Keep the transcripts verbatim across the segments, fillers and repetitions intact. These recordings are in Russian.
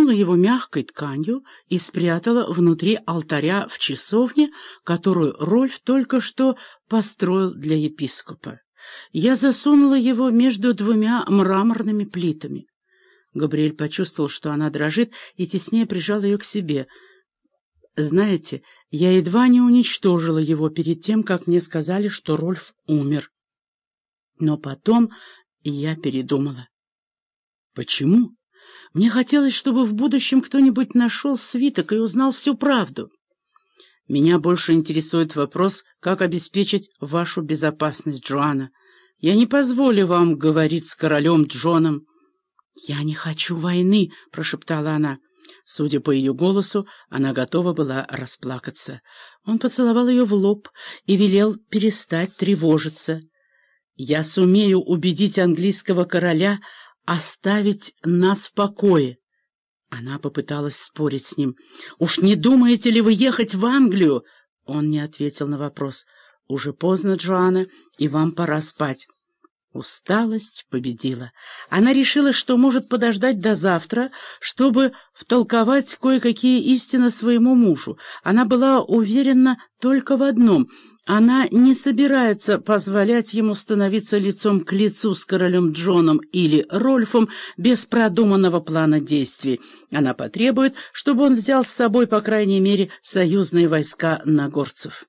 завернула его мягкой тканью и спрятала внутри алтаря в часовне, которую Рольф только что построил для епископа. Я засунула его между двумя мраморными плитами. Габриэль почувствовал, что она дрожит, и теснее прижал ее к себе. «Знаете, я едва не уничтожила его перед тем, как мне сказали, что Рольф умер. Но потом я передумала». «Почему?» «Мне хотелось, чтобы в будущем кто-нибудь нашел свиток и узнал всю правду. Меня больше интересует вопрос, как обеспечить вашу безопасность, Джоанна. Я не позволю вам говорить с королем Джоном». «Я не хочу войны», — прошептала она. Судя по ее голосу, она готова была расплакаться. Он поцеловал ее в лоб и велел перестать тревожиться. «Я сумею убедить английского короля оставить нас в покое». Она попыталась спорить с ним. «Уж не думаете ли вы ехать в Англию?» Он не ответил на вопрос. «Уже поздно, Джоанна, и вам пора спать». Усталость победила. Она решила, что может подождать до завтра, чтобы втолковать кое-какие истины своему мужу. Она была уверена только в одном — она не собирается позволять ему становиться лицом к лицу с королем Джоном или Рольфом без продуманного плана действий. Она потребует, чтобы он взял с собой, по крайней мере, союзные войска нагорцев.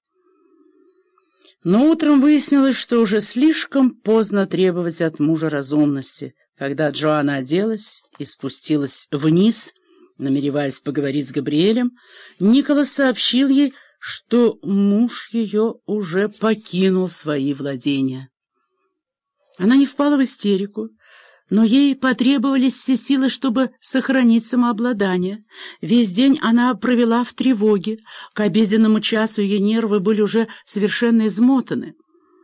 Но утром выяснилось, что уже слишком поздно требовать от мужа разумности. Когда Джоанна оделась и спустилась вниз, намереваясь поговорить с Габриэлем, Николас сообщил ей, что муж ее уже покинул свои владения. Она не впала в истерику, но ей потребовались все силы, чтобы сохранить самообладание. Весь день она провела в тревоге. К обеденному часу ее нервы были уже совершенно измотаны.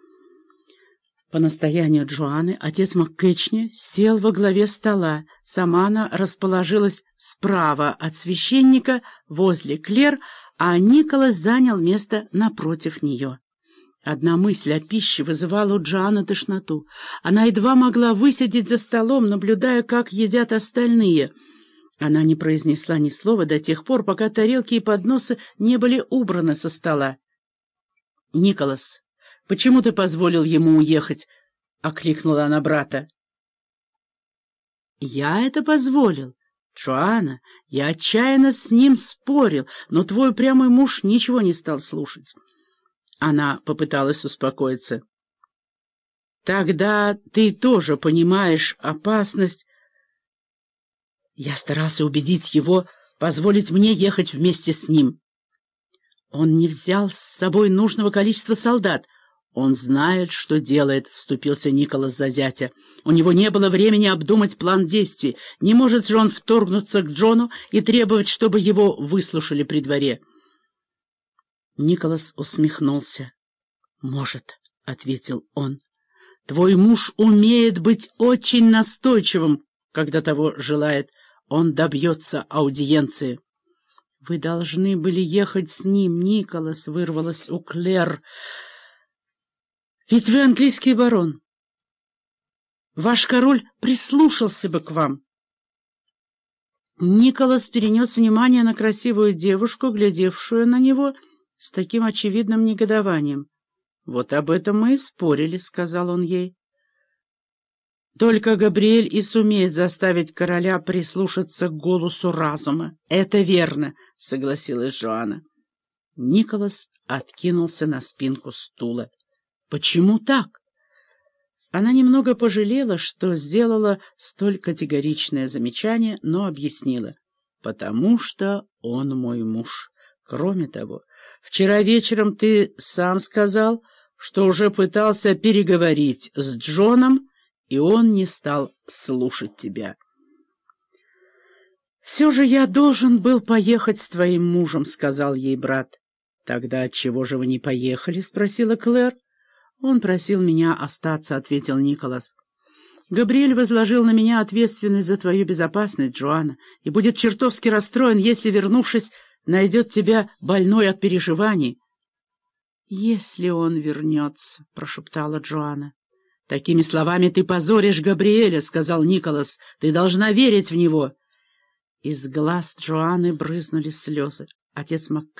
По настоянию Джоанны отец МакКетчни сел во главе стола. Сама она расположилась справа от священника, возле Клер, а Николас занял место напротив нее. Одна мысль о пище вызывала у Джоанны тошноту. Она едва могла высидеть за столом, наблюдая, как едят остальные. Она не произнесла ни слова до тех пор, пока тарелки и подносы не были убраны со стола. «Николас, почему ты позволил ему уехать?» — окликнула она брата. «Я это позволил. Джоанна, я отчаянно с ним спорил, но твой упрямый муж ничего не стал слушать». Она попыталась успокоиться. «Тогда ты тоже понимаешь опасность». Я старался убедить его позволить мне ехать вместе с ним. Он не взял с собой нужного количества солдат. Он знает, что делает, — вступился Николас за зятя. У него не было времени обдумать план действий. Не может же он вторгнуться к Джону и требовать, чтобы его выслушали при дворе. Николас усмехнулся. «Может», — ответил он. «Твой муж умеет быть очень настойчивым, когда того желает. Он добьется аудиенции». «Вы должны были ехать с ним, Николас», — вырвалось у Клэр. «Ведь вы английский барон. Ваш король прислушался бы к вам». Николас перенес внимание на красивую девушку, глядевшую на него с таким очевидным негодованием. «Вот об этом мы и спорили», — сказал он ей. «Только Габриэль и сумеет заставить короля прислушаться к голосу разума». «Это верно», — согласилась Джоанна. Николас откинулся на спинку стула. «Почему так?» Она немного пожалела, что сделала столь категоричное замечание, но объяснила. «Потому что он мой муж. Кроме того, вчера вечером ты сам сказал, что уже пытался переговорить с Джоном, и он не стал слушать тебя». «Все же я должен был поехать с твоим мужем», — сказал ей брат. «Тогда отчего же вы не поехали?» — спросила Клэр. «Он просил меня остаться», — ответил Николас. «Габриэль возложил на меня ответственность за твою безопасность, Джоанна, и будет чертовски расстроен, если, вернувшись, найдет тебя больной от переживаний». «Если он вернется», — прошептала Джоанна. «Такими словами ты позоришь Габриэля», — сказал Николас. «Ты должна верить в него». Из глаз Джоанны брызнули слезы. Отец Мак